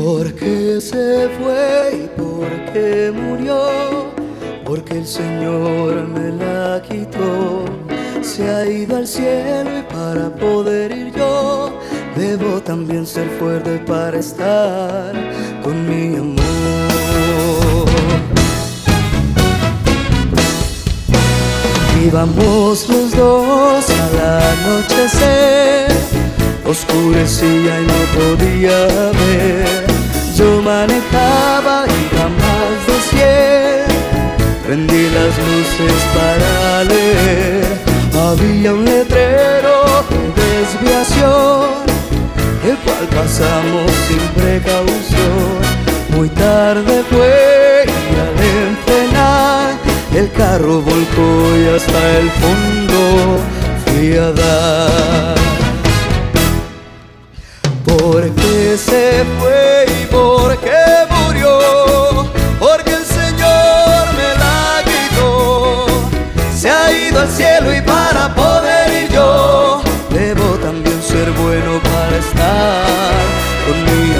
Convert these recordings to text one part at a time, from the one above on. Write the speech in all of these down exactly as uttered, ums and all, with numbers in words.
Porque se fue y porque murió, porque el Señor me la quitó. Se ha ido al cielo y para poder ir yo, debo también ser fuerte para estar con mi amor. Íbamos los dos al anochecer, oscurecía y no podía ver. Yo manejaba y jamás decía, prendí las luces para leer. Había un letrero de desviación, el cual pasamos sin precaución. Muy tarde fue y al enfrenar, el carro volcó y hasta el fondo fui a dar. Porque se fue y porque murió, porque el Señor me la quitó. Se ha ido al cielo y para poder ir yo, debo también ser bueno para estar con mi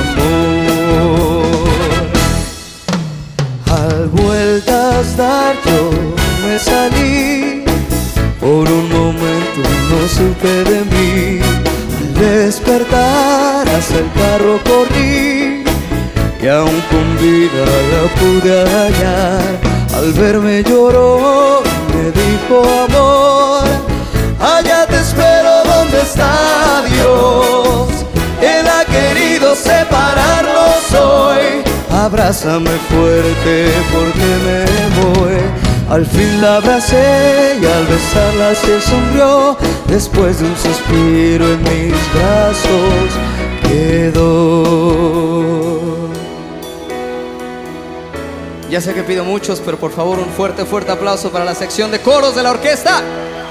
amor. Al vueltas dar yo me salí, por un momento no supe de mí. Al despertar hacia el carro corrí, y aún con vida la pude hallar. Al verme lloró, me dijo: amor, allá te espero donde está Dios. Él ha querido separarnos hoy. Abrázame fuerte porque me voy. Al fin la abracé y al besarla se sonrió. Después de un suspiro en mis brazos quedó. Ya sé que pido muchos, pero por favor un fuerte, fuerte aplauso para la sección de coros de la orquesta.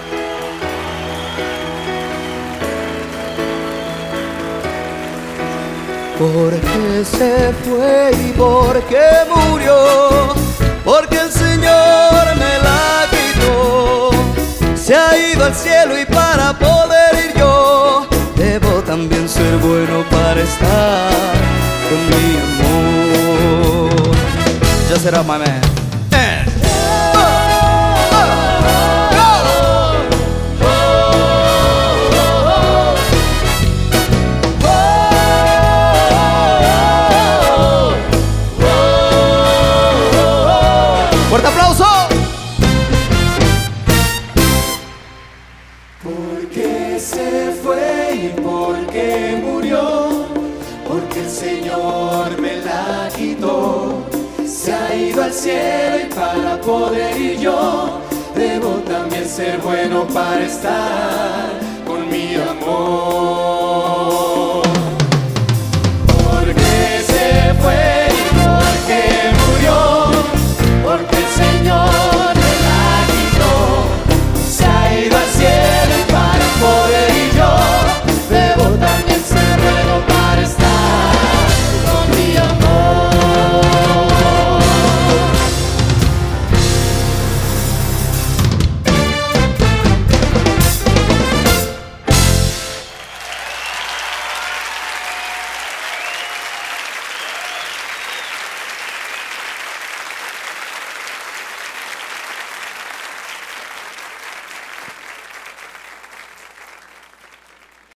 Porque se fue y porque murió, porque el Señor me la quitó. Se ha ido al cielo y para poder ir yo, debo también ser bueno para estar con mi amor. Ya será, my man. Eh. ¡Fuerte aplauso! Porque se fue y porque murió, porque el Señor me la quitó. Se ha ido al cielo y para poder ir yo, debo también ser bueno para estar con mi amor.